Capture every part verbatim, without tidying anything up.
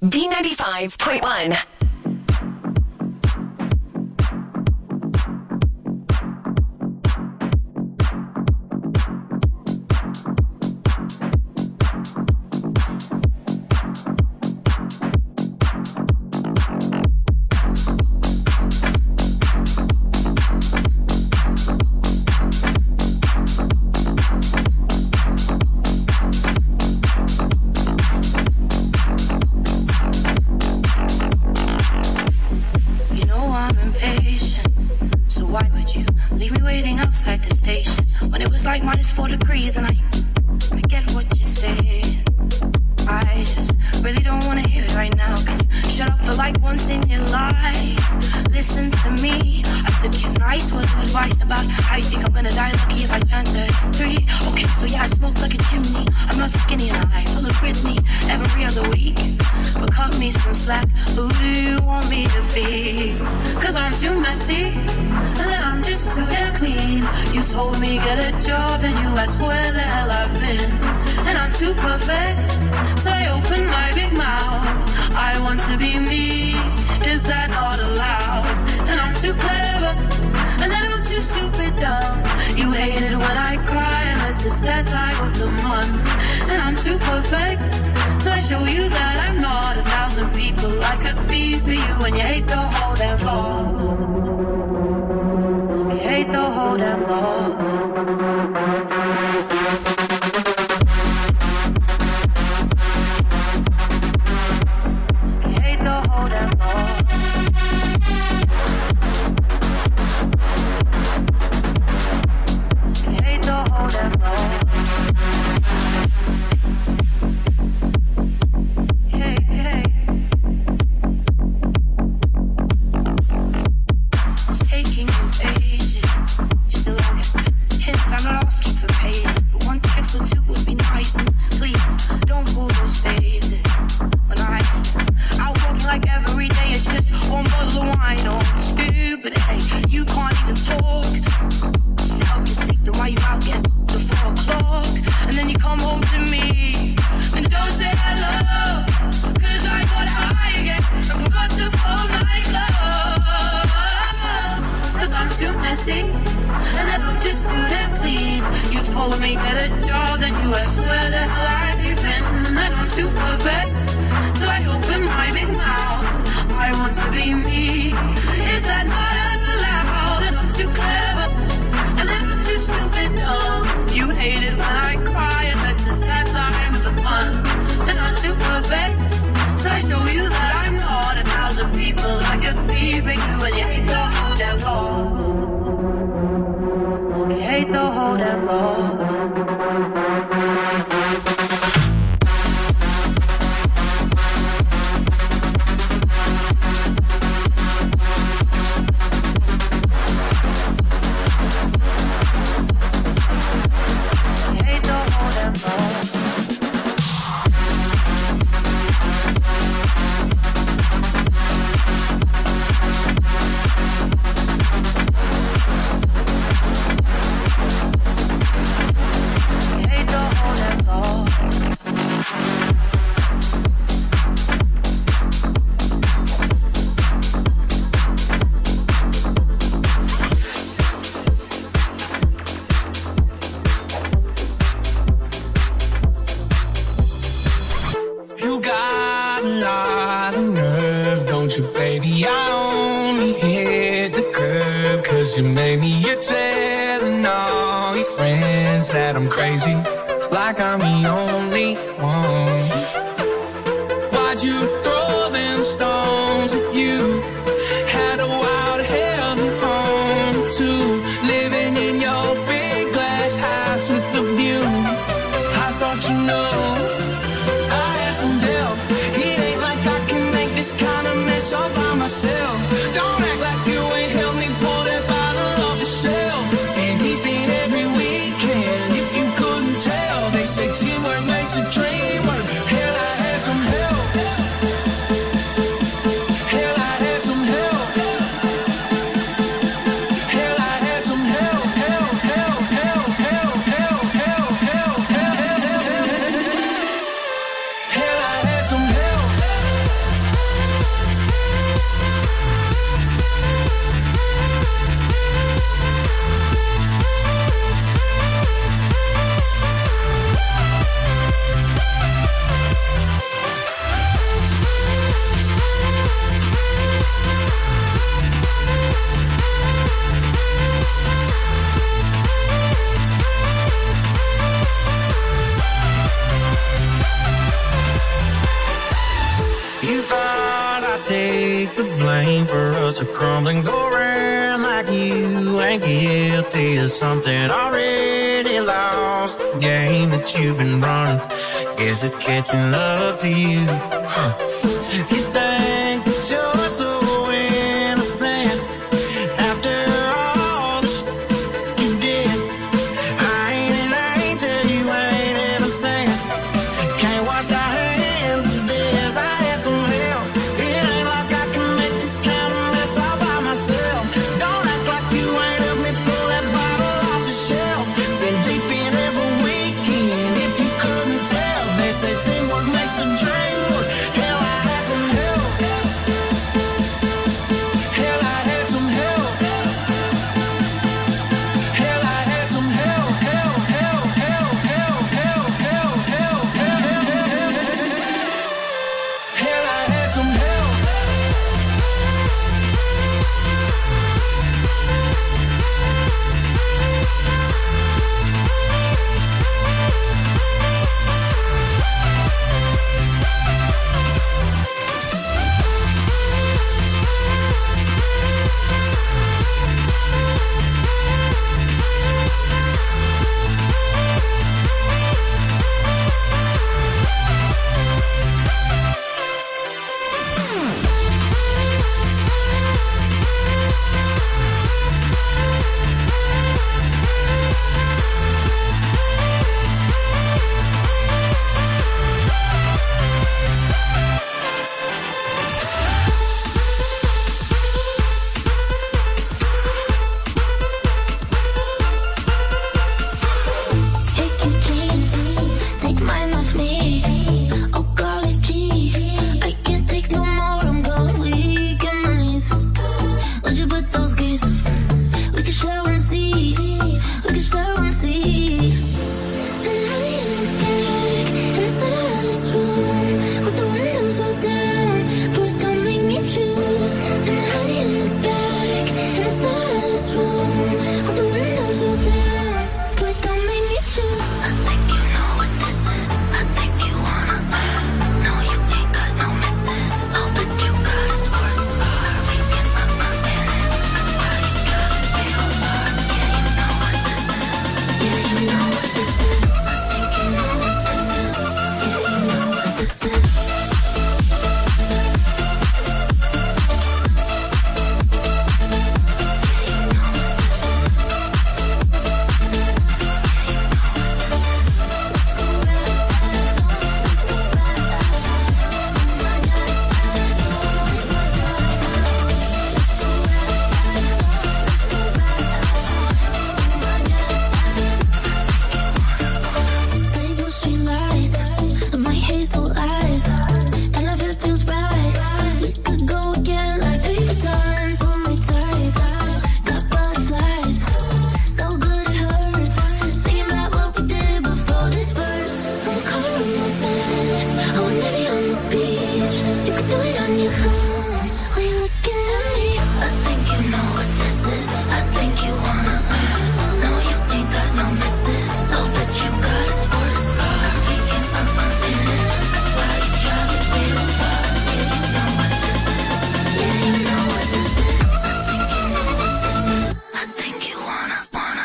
B ninety-five point one. Hell, I had some help. You thought I'd take the blame for us to crumble and go around like you ain't guilty of something already lost. The game that you've been running, guess it's catching up to you. Huh. You think that you're so innocent after all the shit you did. I ain't an angel, you ain't innocent. Can't wash our hands of this. I had some help. It ain't like I can make this kind of mess all by myself. Don't act like you ain't helped me pull that bottle off the shelf. Been deep in every weekend, if you couldn't tell. They say teamwork makes the dream work. Hell, I had some help. Hell, I had some help. Hell, I had some help. Help, help, help, help, help, help, help, help, help, help. Hell, I had some help. Take your chance, take mine off me. Oh, golly gee, I can't take no more. I'm going weak in minds. Where'd you put those keys? We can show and see. We can show and see. And I in the back, in the center of this room, with the windows all down, but don't make me choose. And I in the back, in the center of this room, with the windows all down, but don't make me choose. I think you know what this is. I think you wanna. No, you ain't got no misses. I'll bet you got a sports car. We can put my in it. Why you driving real far? Yeah, you know what this is. Yeah, you know what this is. I think you know what this is. Yeah, you know what this is. Rainbow street lights, my hazel eyes, and if it feels right, we could go again like fifty times. Hold me tight, got butterflies, so good it hurts. Thinking about what we did before this verse. I'm calling my bed, oh, maybe on the beach. You could do it on your own. Why you looking at me? I think you know what this is. I think you wanna. No, you ain't got no misses. I'll bet you got a sports car. We can put my in it. Why you driving real far? Yeah, you know what this is. Yeah, you know what this is. I think you know what this is. I think you wanna, wanna.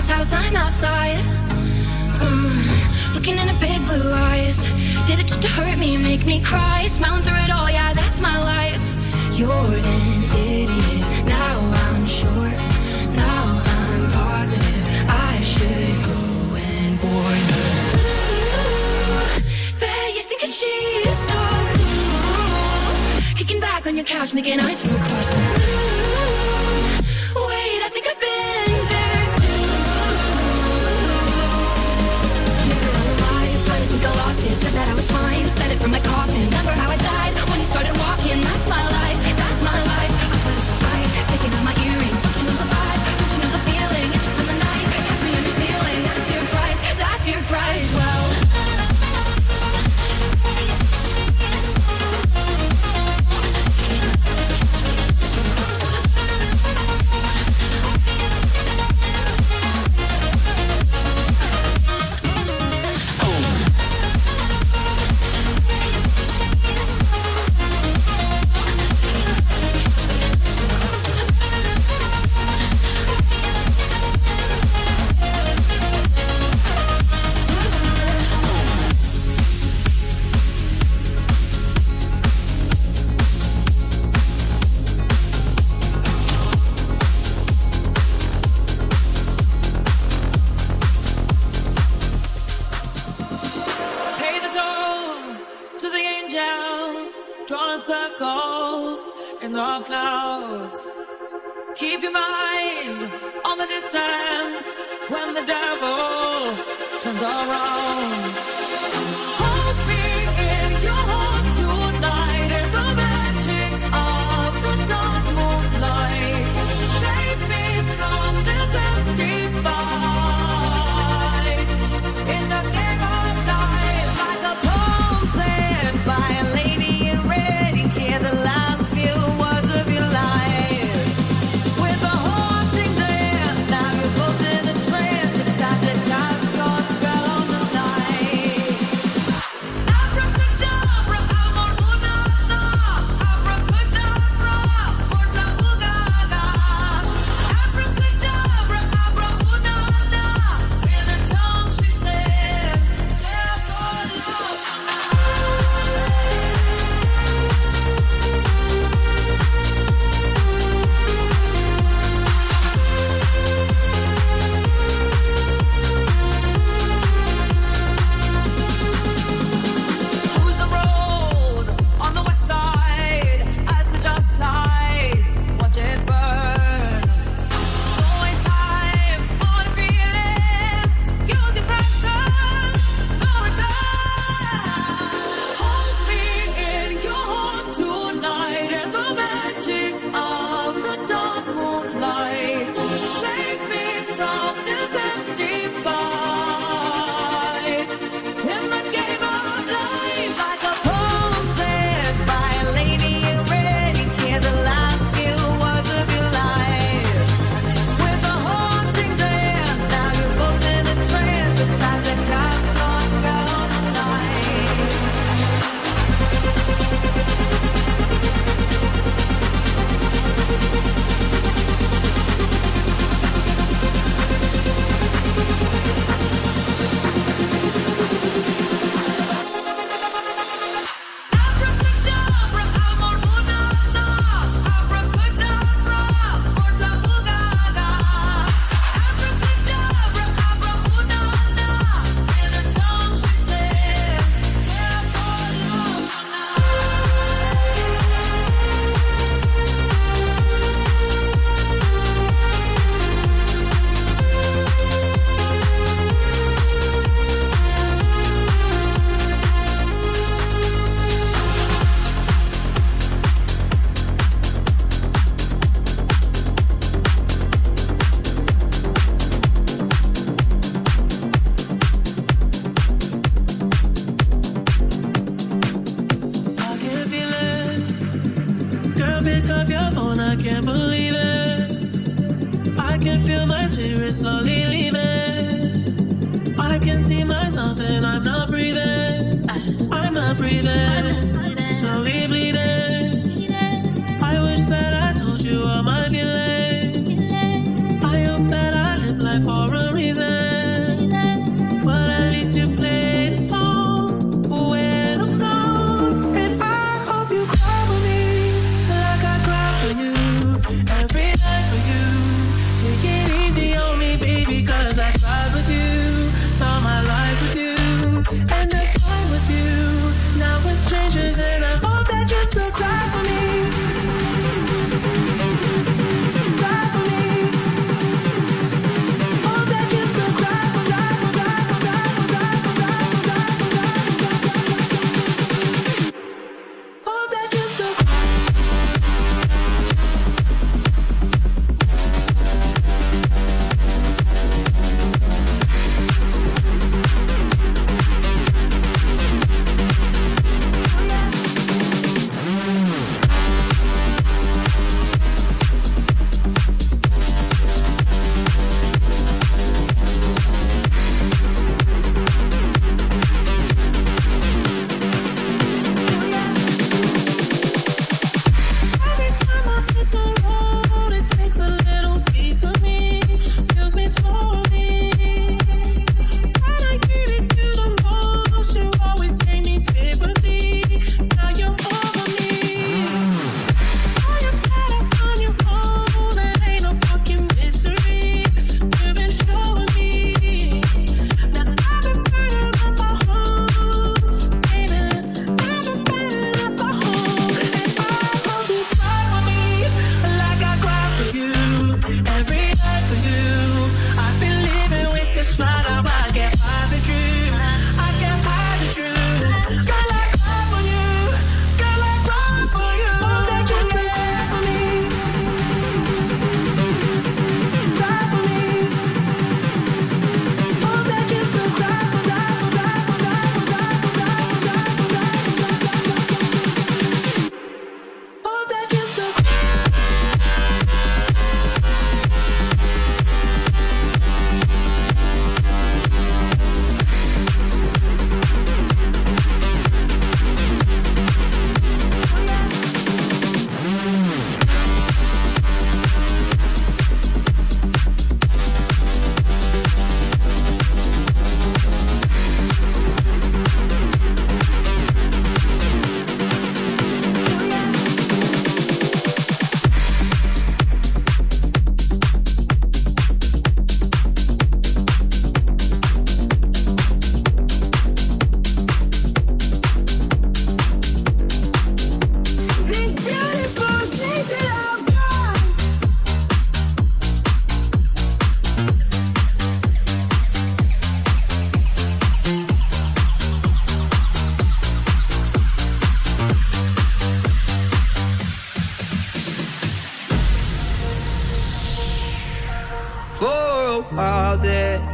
glass house, I'm outside. Uh, looking in her big blue eyes. Did it just to hurt me, make me cry? Smiling through it all, yeah, that's my life. You're an idiot, now I'm sure. Now I'm positive I should go and warn her. Ooh, bet you think that she's so cool. Kicking back on your couch, making eyes from across the room. Wait, I think I've been there too. Never alive, but I think I lost it. Said that I was fine, said it from my coffin. Remember how I died when you started walking? That's my life, that's my life. I taking out my earrings, don't you know the vibe? Don't you know the feeling? It's just been the night. Catch me under ceiling, that's your price, that's your price. Well, keep your mind on the distance when the devil turns around. Hold me in your heart tonight in the magic of the dark moonlight. Save me from this empty fight. In the game of life, like a poem said by a lady in red, you hear the last few words of your life. Now you're both in a trance. It's time to cast your spell on the night.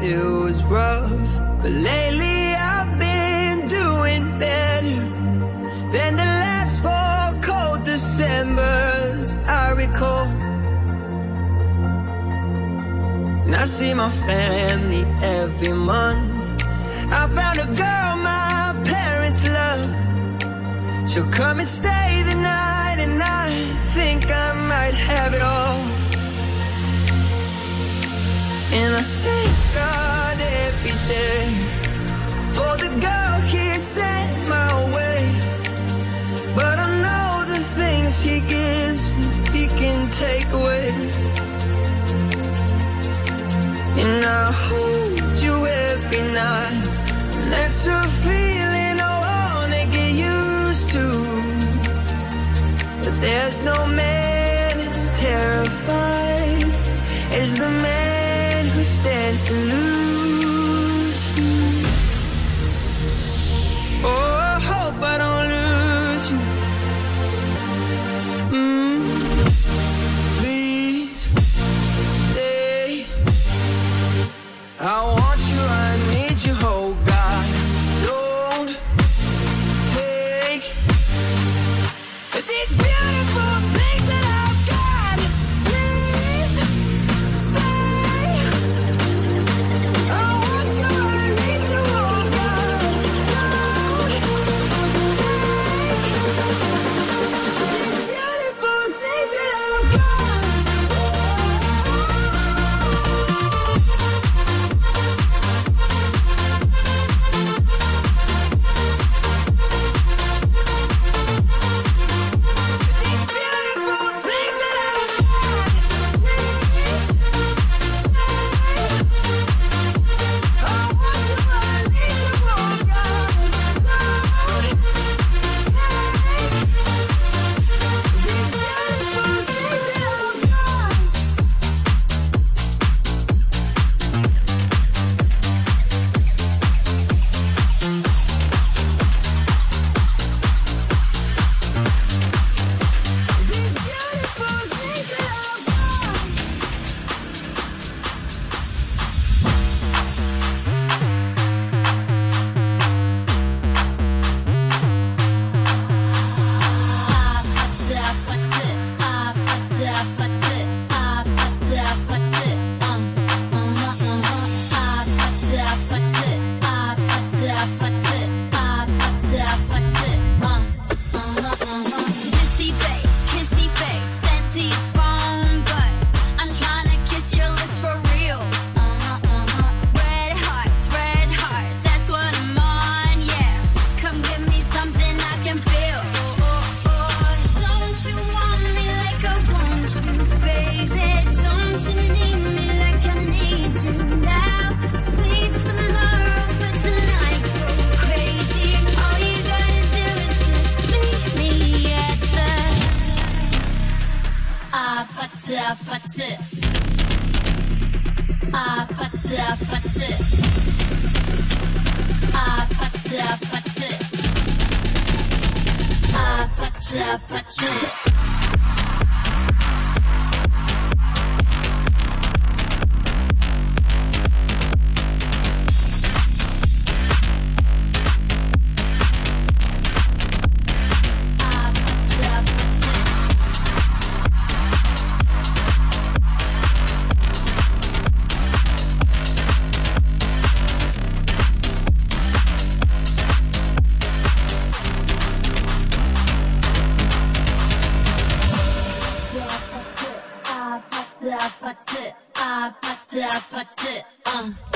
it was rough, but lately I've been doing better than the last four cold Decembers I recall. And I see my family every month. I found a girl my parents love. She'll come and stay the night, and I think I might have it all. And I thank God every day for the girl He sent my way. But I know the things He gives me, He can take away. And I hold you every night, and that's a feeling I wanna get used to. But there's no man as terrified as the man who stands to lose you. Oh, I hope I don't lose you. Mm. Please stay. I want you, I need you, oh God. Don't take these beautiful things that I've got. Please stay. I want you, I need you, oh God. Don't take these beautiful things that I've got. Uh.